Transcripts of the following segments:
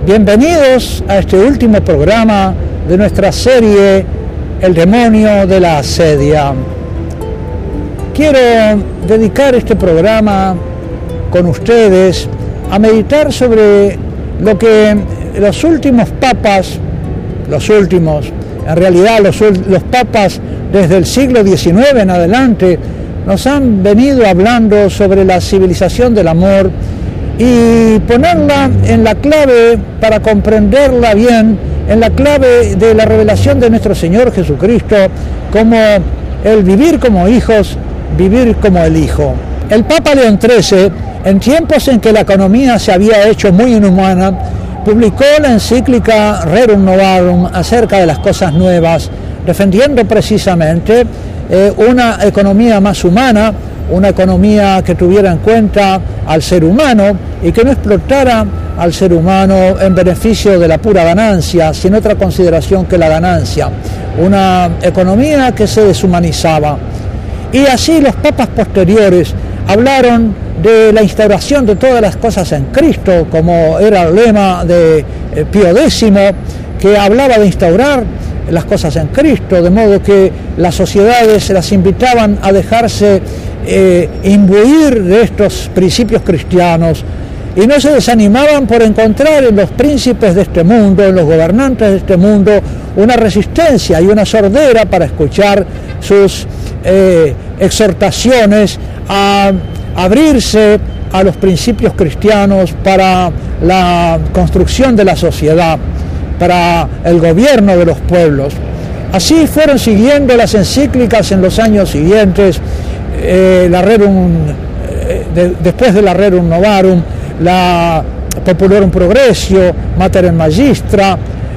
Bienvenidos a este último programa de nuestra serie El demonio de la asedia. Quiero dedicar este programa con ustedes a meditar sobre lo que los últimos papas, en realidad los papas desde el siglo XIX en adelante, nos han venido hablando sobre la civilización del amor y ponerla en la clave, para comprenderla bien, en la clave de la revelación de nuestro Señor Jesucristo, como el vivir como hijos, vivir como el Hijo. El Papa León XIII, en tiempos en que la economía se había hecho muy inhumana, publicó la encíclica Rerum Novarum acerca de las cosas nuevas, defendiendo precisamente una economía más humana, una economía que tuviera en cuenta al ser humano y que no explotara al ser humano en beneficio de la pura ganancia, sin otra consideración que la ganancia. Una economía que se deshumanizaba. Y así los papas posteriores hablaron de la instauración de todas las cosas en Cristo, como era el lema de Pío X, que hablaba de instaurar las cosas en Cristo, de modo que las sociedades las invitaban a dejarse imbuir de estos principios cristianos y no se desanimaban por encontrar en los príncipes de este mundo, en los gobernantes de este mundo, una resistencia y una sordera para escuchar sus exhortaciones a abrirse a los principios cristianos para la construcción de la sociedad, para el gobierno de los pueblos. Así fueron siguiendo las encíclicas en los años siguientes, después de la Rerum Novarum, la Populorum Progressio, Mater Magistra,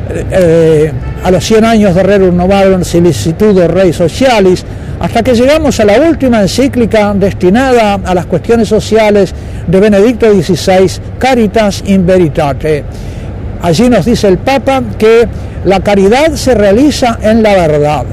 a los 100 años de Rerum Novarum, Solicitudo Rei Socialis, hasta que llegamos a la última encíclica destinada a las cuestiones sociales de Benedicto XVI, Caritas in Veritate. Allí nos dice el Papa que la caridad se realiza en la verdad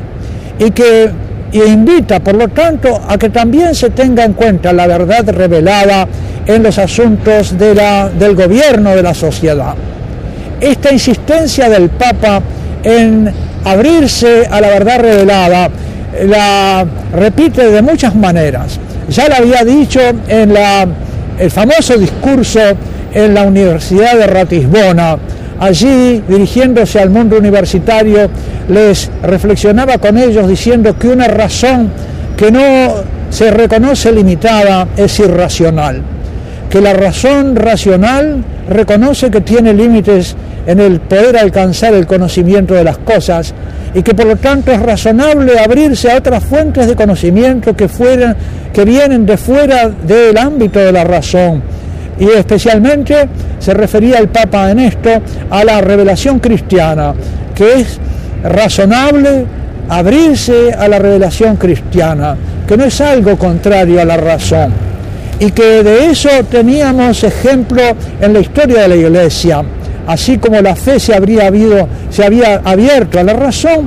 y invita, por lo tanto, a que también se tenga en cuenta la verdad revelada en los asuntos del gobierno de la sociedad. Esta insistencia del Papa en abrirse a la verdad revelada la repite de muchas maneras. Ya lo había dicho en el famoso discurso en la Universidad de Ratisbona. Allí, dirigiéndose al mundo universitario, les reflexionaba con ellos diciendo que una razón que no se reconoce limitada es irracional, que la razón racional reconoce que tiene límites en el poder alcanzar el conocimiento de las cosas y que por lo tanto es razonable abrirse a otras fuentes de conocimiento que vienen de fuera del ámbito de la razón. Y especialmente se refería el Papa en esto a la revelación cristiana, que es razonable abrirse a la revelación cristiana, que no es algo contrario a la razón, y que de eso teníamos ejemplo en la historia de la Iglesia. Así como la fe se había abierto a la razón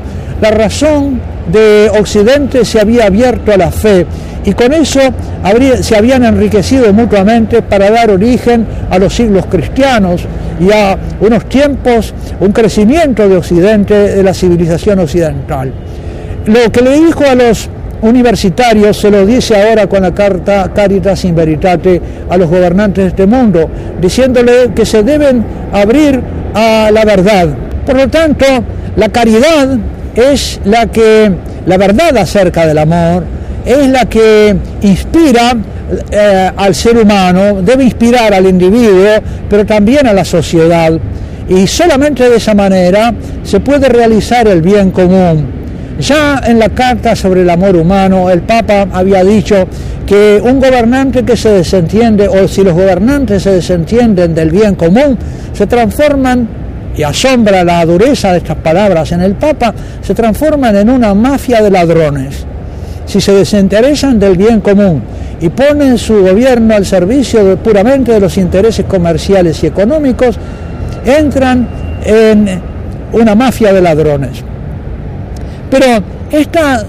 de Occidente se había abierto a la fe, y con eso se habían enriquecido mutuamente para dar origen a los siglos cristianos y a unos tiempos, un crecimiento de Occidente, de la civilización occidental. Lo que le dijo a los universitarios se lo dice ahora con la carta Caritas in Veritate a los gobernantes de este mundo, diciéndole que se deben abrir a la verdad. Por lo tanto, la caridad es la verdad acerca del amor, es la que inspira al ser humano, debe inspirar al individuo, pero también a la sociedad. Y solamente de esa manera se puede realizar el bien común. Ya en la carta sobre el amor humano, el Papa había dicho que un gobernante que se desentiende, o si los gobernantes se desentienden del bien común, se transforman, y asombra la dureza de estas palabras en el Papa, se transforman en una mafia de ladrones. Si se desinteresan del bien común y ponen su gobierno al servicio puramente de los intereses comerciales y económicos, entran en una mafia de ladrones. Pero esta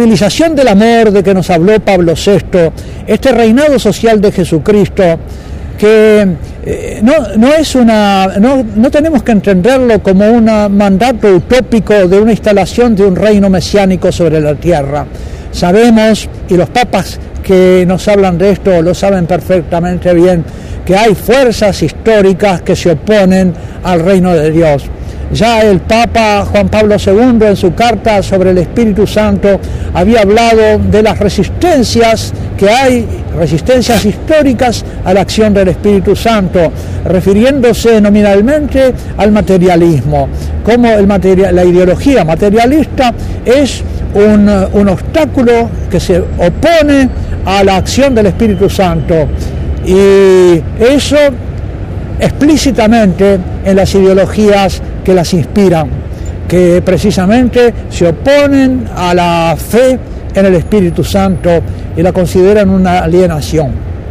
civilización del amor de que nos habló Pablo VI, este reinado social de Jesucristo, que no tenemos que entenderlo como un mandato utópico de una instalación de un reino mesiánico sobre la tierra. Sabemos, y los papas que nos hablan de esto lo saben perfectamente bien, que hay fuerzas históricas que se oponen al reino de Dios. Ya el Papa Juan Pablo II en su carta sobre el Espíritu Santo había hablado de las resistencias que hay, resistencias históricas a la acción del Espíritu Santo, refiriéndose nominalmente al materialismo, como la ideología materialista es un obstáculo que se opone a la acción del Espíritu Santo, y eso explícitamente en las ideologías que las inspiran, que precisamente se oponen a la fe en el Espíritu Santo y la consideran una alienación.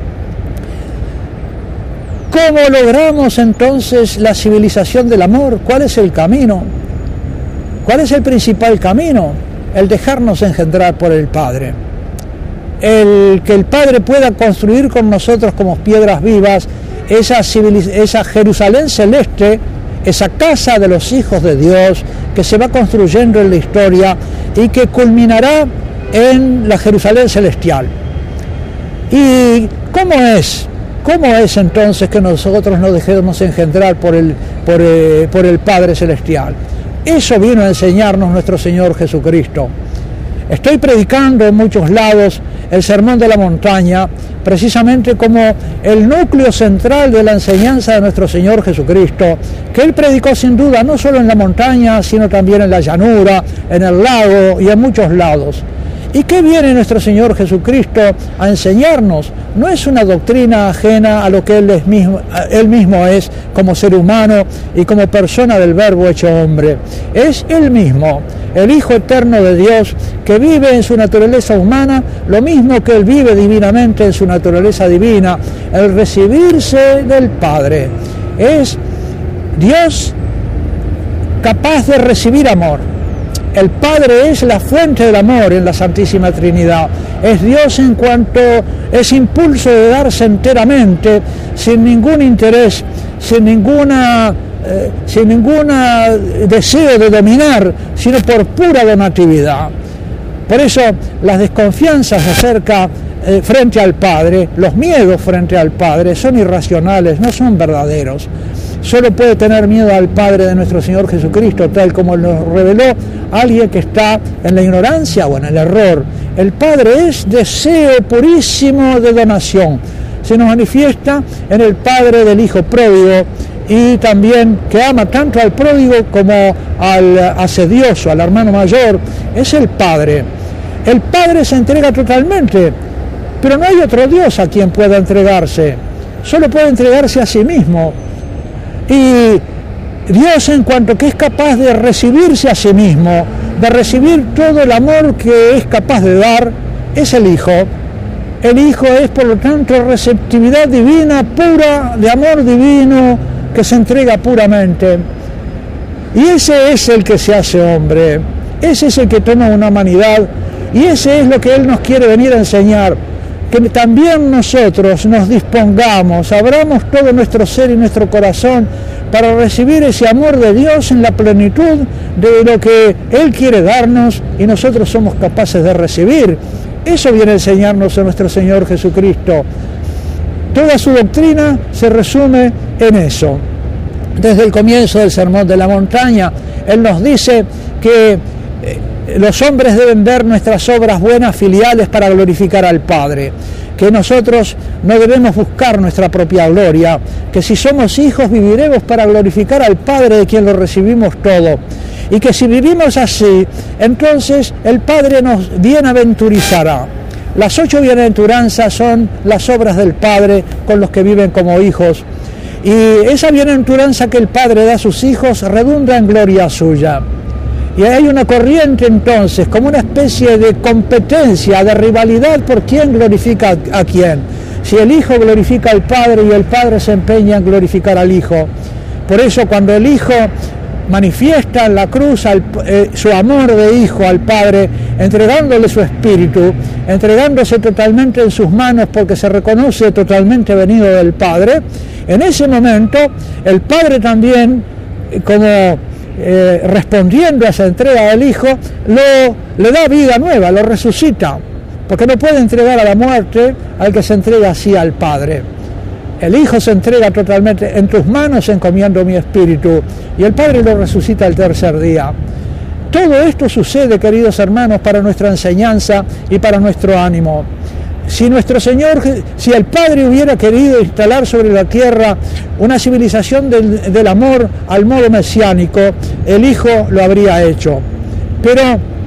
¿Cómo logramos entonces la civilización del amor? ¿Cuál es el camino? ¿Cuál es el principal camino? El dejarnos engendrar por el Padre. Que el Padre pueda construir con nosotros como piedras vivas esa Jerusalén celeste, esa casa de los hijos de Dios que se va construyendo en la historia y que culminará en la Jerusalén celestial. ¿Y cómo es? ¿Cómo es entonces que nosotros nos dejemos engendrar por el Padre Celestial? Eso vino a enseñarnos nuestro Señor Jesucristo. Estoy predicando en muchos lados el Sermón de la Montaña, precisamente como el núcleo central de la enseñanza de nuestro Señor Jesucristo, que Él predicó sin duda no solo en la montaña, sino también en la llanura, en el lago y en muchos lados. ¿Y qué viene nuestro Señor Jesucristo a enseñarnos? No es una doctrina ajena a lo que Él mismo es como ser humano y como persona del Verbo hecho hombre. Es Él mismo, el Hijo eterno de Dios, que vive en su naturaleza humana lo mismo que Él vive divinamente en su naturaleza divina, el recibirse del Padre. Es Dios capaz de recibir amor. El Padre es la fuente del amor en la Santísima Trinidad. Es Dios en cuanto es impulso de darse enteramente, sin ningún interés, sin ningún deseo de dominar, sino por pura donatividad. Por eso las desconfianzas frente al Padre, los miedos frente al Padre son irracionales, no son verdaderos. Solo puede tener miedo al Padre de nuestro Señor Jesucristo, tal como nos reveló alguien que está en la ignorancia o en el error. El Padre es deseo purísimo de donación. Se nos manifiesta en el Padre del Hijo pródigo, y también que ama tanto al pródigo como al asedioso, al hermano mayor. Es el Padre. El Padre se entrega totalmente, pero no hay otro Dios a quien pueda entregarse. Solo puede entregarse a sí mismo. Y Dios, en cuanto que es capaz de recibirse a sí mismo, de recibir todo el amor que es capaz de dar, es el Hijo. El Hijo es, por lo tanto, receptividad divina, pura, de amor divino, que se entrega puramente. Y ese es el que se hace hombre, ese es el que toma una humanidad, y ese es lo que Él nos quiere venir a enseñar, que también nosotros nos dispongamos, abramos todo nuestro ser y nuestro corazón para recibir ese amor de Dios en la plenitud de lo que Él quiere darnos y nosotros somos capaces de recibir. Eso viene a enseñarnos a nuestro Señor Jesucristo. Toda su doctrina se resume en eso. Desde el comienzo del Sermón de la Montaña, Él nos dice que los hombres deben ver nuestras obras buenas filiales para glorificar al Padre, que nosotros no debemos buscar nuestra propia gloria, que si somos hijos viviremos para glorificar al Padre de quien lo recibimos todo, y que si vivimos así, entonces el Padre nos bienaventurizará. Las 8 bienaventuranzas son las obras del Padre con los que viven como hijos, y esa bienaventuranza que el Padre da a sus hijos redunda en gloria suya. Y hay una corriente entonces, como una especie de competencia, de rivalidad por quién glorifica a quién. Si el Hijo glorifica al Padre y el Padre se empeña en glorificar al Hijo. Por eso cuando el Hijo manifiesta en la cruz su amor de hijo al Padre, entregándole su espíritu, entregándose totalmente en sus manos porque se reconoce totalmente venido del Padre. En ese momento el Padre también, como respondiendo a esa entrega del Hijo, le da vida nueva, lo resucita, porque no puede entregar a la muerte al que se entrega así al Padre. El Hijo se entrega totalmente: en tus manos encomiendo mi espíritu, y el Padre lo resucita el tercer día. Todo esto sucede, queridos hermanos, para nuestra enseñanza y para nuestro ánimo. Si el Padre hubiera querido instalar sobre la tierra una civilización del amor al modo mesiánico, el Hijo lo habría hecho. Pero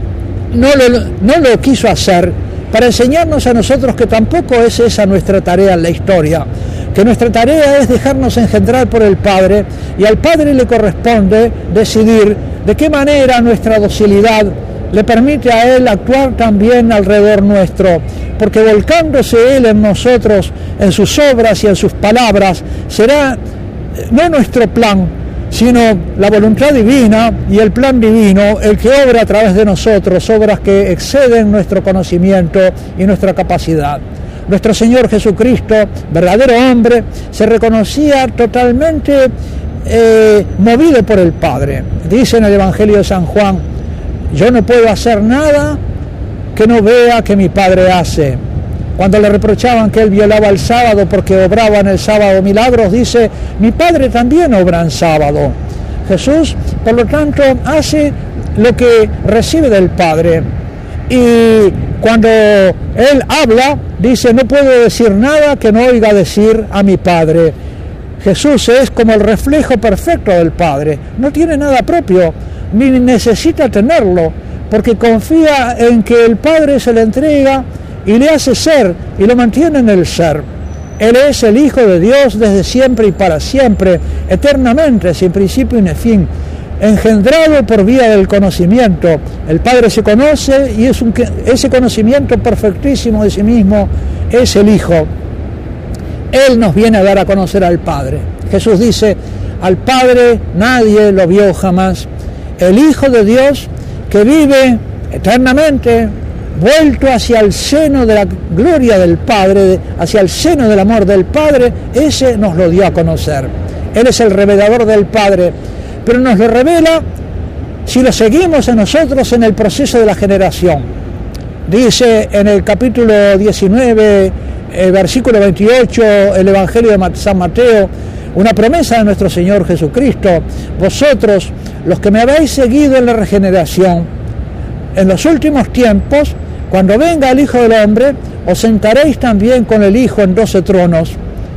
no lo quiso hacer, para enseñarnos a nosotros que tampoco es esa nuestra tarea en la historia, que nuestra tarea es dejarnos engendrar por el Padre, y al Padre le corresponde decidir de qué manera nuestra docilidad le permite a Él actuar también alrededor nuestro, porque volcándose Él en nosotros, en sus obras y en sus palabras, será no nuestro plan, sino la voluntad divina y el plan divino el que obra a través de nosotros, obras que exceden nuestro conocimiento y nuestra capacidad. Nuestro Señor Jesucristo, verdadero hombre, se reconocía totalmente movido por el Padre. Dice en el Evangelio de San Juan: yo no puedo hacer nada que no vea que mi Padre hace. Cuando le reprochaban que él violaba el sábado porque obraba en el sábado milagros, dice: mi Padre también obra en sábado. Jesús, por lo tanto, hace lo que recibe del Padre. Y cuando él habla, dice: no puedo decir nada que no oiga decir a mi Padre. Jesús es como el reflejo perfecto del Padre. No tiene nada propio, ni necesita tenerlo, porque confía en que el Padre se le entrega y le hace ser, y lo mantiene en el ser. Él es el Hijo de Dios desde siempre y para siempre, eternamente, sin principio ni fin, engendrado por vía del conocimiento. El Padre se conoce, y ese conocimiento perfectísimo de sí mismo es el Hijo. Él nos viene a dar a conocer al Padre. Jesús dice: al Padre nadie lo vio jamás. El Hijo de Dios, que vive eternamente, vuelto hacia el seno de la gloria del Padre, hacia el seno del amor del Padre, ese nos lo dio a conocer. Él es el revelador del Padre, pero nos lo revela si lo seguimos a nosotros en el proceso de la generación. Dice en el capítulo 19, versículo 28, el Evangelio de San Mateo, una promesa de nuestro Señor Jesucristo: vosotros, los que me habéis seguido en la regeneración, en los últimos tiempos, cuando venga el Hijo del Hombre, os sentaréis también con el Hijo en 12 tronos.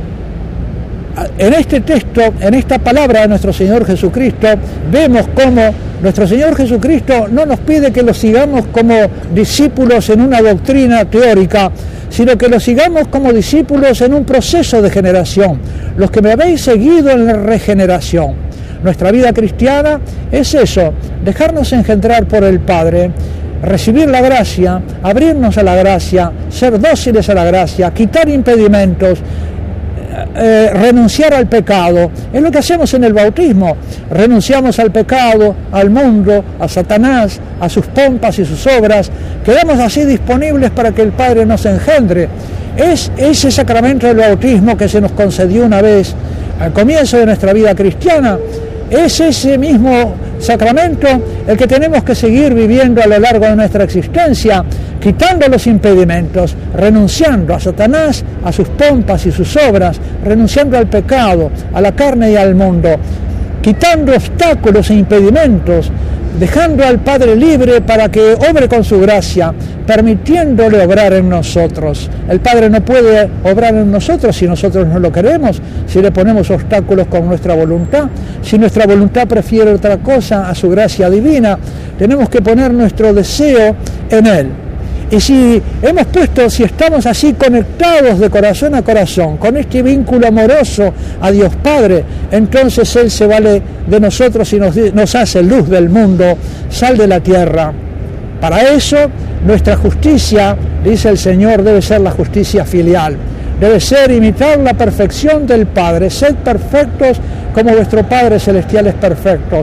En este texto, en esta palabra de nuestro Señor Jesucristo, vemos cómo nuestro Señor Jesucristo no nos pide que lo sigamos como discípulos en una doctrina teórica, sino que lo sigamos como discípulos en un proceso de generación. Los que me habéis seguido en la regeneración. Nuestra vida cristiana es eso: dejarnos engendrar por el Padre, recibir la gracia, abrirnos a la gracia, ser dóciles a la gracia, quitar impedimentos, renunciar al pecado. Es lo que hacemos en el bautismo. Renunciamos al pecado, al mundo, a Satanás, a sus pompas y sus obras. Quedamos así disponibles para que el Padre nos engendre. Es ese sacramento del bautismo que se nos concedió una vez al comienzo de nuestra vida cristiana. Es ese mismo sacramento el que tenemos que seguir viviendo a lo largo de nuestra existencia, quitando los impedimentos, renunciando a Satanás, a sus pompas y sus obras, renunciando al pecado, a la carne y al mundo, quitando obstáculos e impedimentos, dejando al Padre libre para que obre con su gracia, permitiéndole obrar en nosotros. El Padre no puede obrar en nosotros si nosotros no lo queremos, si le ponemos obstáculos con nuestra voluntad, si nuestra voluntad prefiere otra cosa a su gracia divina. Tenemos que poner nuestro deseo en Él. Y si estamos así conectados de corazón a corazón, con este vínculo amoroso a Dios Padre, entonces Él se vale de nosotros y nos hace luz del mundo, sal de la tierra. Para eso, nuestra justicia, dice el Señor, debe ser la justicia filial. Debe ser imitar la perfección del Padre. Sed perfectos como vuestro Padre Celestial es perfecto.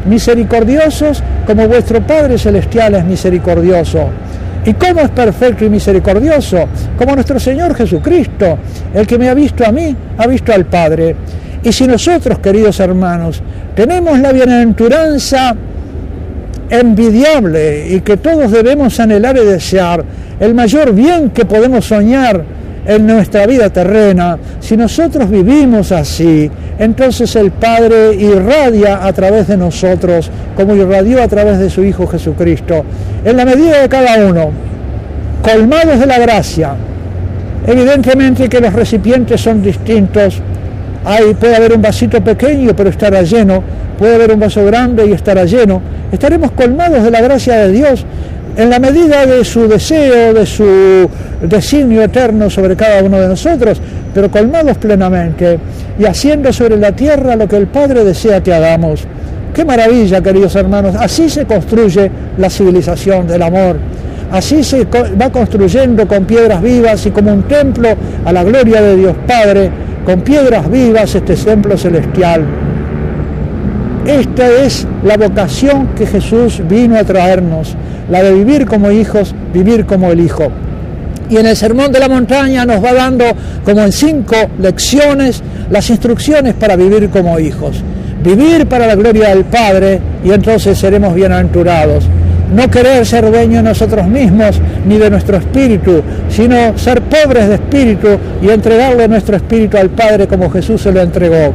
misericordiosos como vuestro Padre Celestial es misericordioso. ¿Y cómo es perfecto y misericordioso? Como nuestro Señor Jesucristo. El que me ha visto a mí, ha visto al Padre. Y si nosotros, queridos hermanos, tenemos la bienaventuranza envidiable y que todos debemos anhelar y desear, el mayor bien que podemos soñar en nuestra vida terrena, si nosotros vivimos así, entonces el Padre irradia a través de nosotros, como irradió a través de su Hijo Jesucristo, en la medida de cada uno, colmados de la gracia. Evidentemente que los recipientes son distintos. Puede haber un vasito pequeño, pero estará lleno. Puede haber un vaso grande y estará lleno. Estaremos colmados de la gracia de Dios en la medida de su deseo, de su designio eterno sobre cada uno de nosotros, pero colmados plenamente y haciendo sobre la tierra lo que el Padre desea que hagamos. ¡Qué maravilla, queridos hermanos! Así se construye la civilización del amor. Así se va construyendo con piedras vivas y como un templo a la gloria de Dios Padre, con piedras vivas este templo celestial. Esta es la vocación que Jesús vino a traernos, la de vivir como hijos, vivir como el Hijo. Y en el Sermón de la Montaña nos va dando, como en 5 lecciones, las instrucciones para vivir como hijos. Vivir para la gloria del Padre y entonces seremos bienaventurados. No querer ser dueños de nosotros mismos ni de nuestro espíritu, sino ser pobres de espíritu y entregarle nuestro espíritu al Padre como Jesús se lo entregó.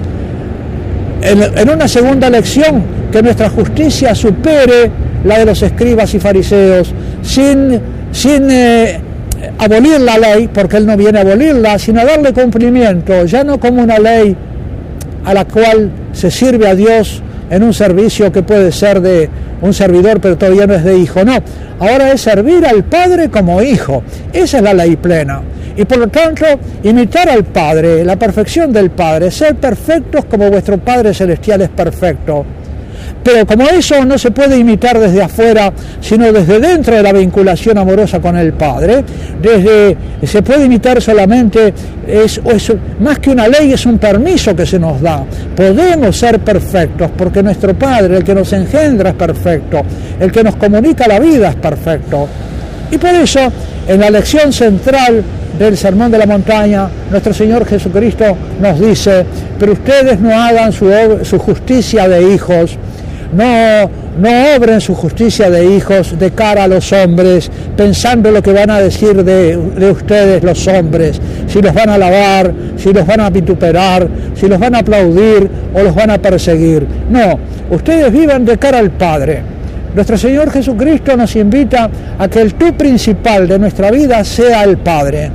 En una segunda lección, que nuestra justicia supere la de los escribas y fariseos, sin abolir la ley, porque Él no viene a abolirla, sino a darle cumplimiento, ya no como una ley a la cual se sirve a Dios en un servicio que puede ser de un servidor, pero todavía no es de hijo, no. Ahora es servir al Padre como hijo. Esa es la ley plena. Y por lo tanto, imitar al Padre, la perfección del Padre, ser perfectos como vuestro Padre Celestial es perfecto. Pero como eso no se puede imitar desde afuera, sino desde dentro de la vinculación amorosa con el Padre, se puede imitar solamente, más que una ley, es un permiso que se nos da. Podemos ser perfectos porque nuestro Padre, el que nos engendra, es perfecto, el que nos comunica la vida es perfecto. Y por eso, en la lección central del Sermón de la Montaña, nuestro Señor Jesucristo nos dice: pero ustedes no hagan su justicia de hijos, no obren su justicia de hijos de cara a los hombres, pensando lo que van a decir de ustedes los hombres, si los van a alabar, si los van a vituperar, si los van a aplaudir o los van a perseguir. No, ustedes vivan de cara al Padre. Nuestro Señor Jesucristo nos invita a que el tú principal de nuestra vida sea el Padre.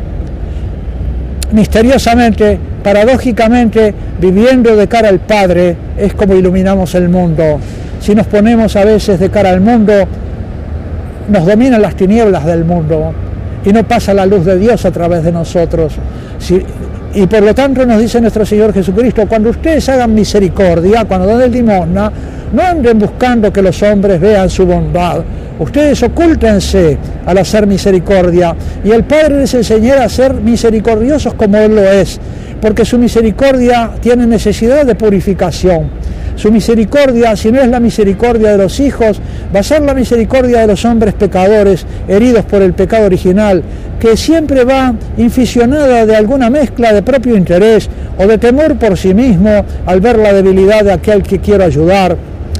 Misteriosamente, paradójicamente, viviendo de cara al Padre es como iluminamos el mundo. Si nos ponemos a veces de cara al mundo, nos dominan las tinieblas del mundo y no pasa la luz de Dios a través de nosotros. Y por lo tanto nos dice nuestro Señor Jesucristo: cuando ustedes hagan misericordia, cuando den limosna, no anden buscando que los hombres vean su bondad. Ustedes ocúltense al hacer misericordia y el Padre les enseñará a ser misericordiosos como Él lo es, porque su misericordia tiene necesidad de purificación. Su misericordia, si no es la misericordia de los hijos, va a ser la misericordia de los hombres pecadores, heridos por el pecado original, que siempre va inficionada de alguna mezcla de propio interés o de temor por sí mismo al ver la debilidad de aquel que quiero ayudar.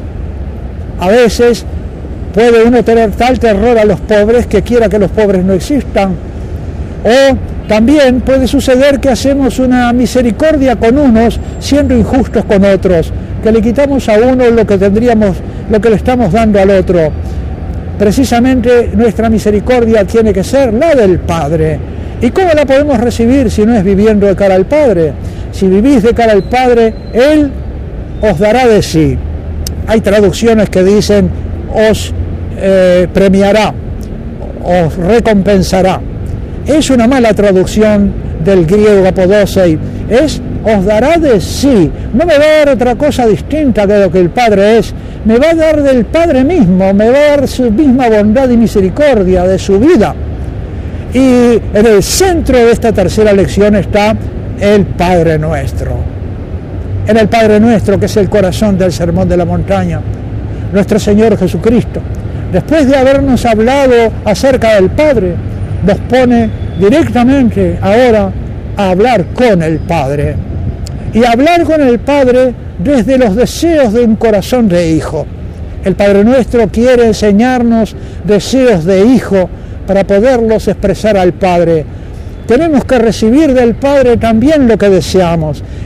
A veces puede uno tener tal terror a los pobres que quiera que los pobres no existan. O también puede suceder que hacemos una misericordia con unos siendo injustos con otros, que le quitamos a uno lo que le estamos dando al otro. Precisamente nuestra misericordia tiene que ser la del Padre. ¿Y cómo la podemos recibir si no es viviendo de cara al Padre? Si vivís de cara al Padre, Él os dará de sí. Hay traducciones que dicen os premiará, os recompensará. Es una mala traducción del griego apodosei, os dará de sí. No me va a dar otra cosa distinta de lo que el Padre es, me va a dar del Padre mismo, me va a dar su misma bondad y misericordia de su vida. Y en el centro de esta tercera lección está el Padre nuestro. en el Padre Nuestro, que es el corazón del Sermón de la Montaña. Nuestro Señor Jesucristo, después de habernos hablado acerca del Padre, nos pone directamente ahora a hablar con el Padre. Y hablar con el Padre desde los deseos de un corazón de hijo. El Padre Nuestro quiere enseñarnos deseos de hijo para poderlos expresar al Padre. Tenemos que recibir del Padre también lo que deseamos.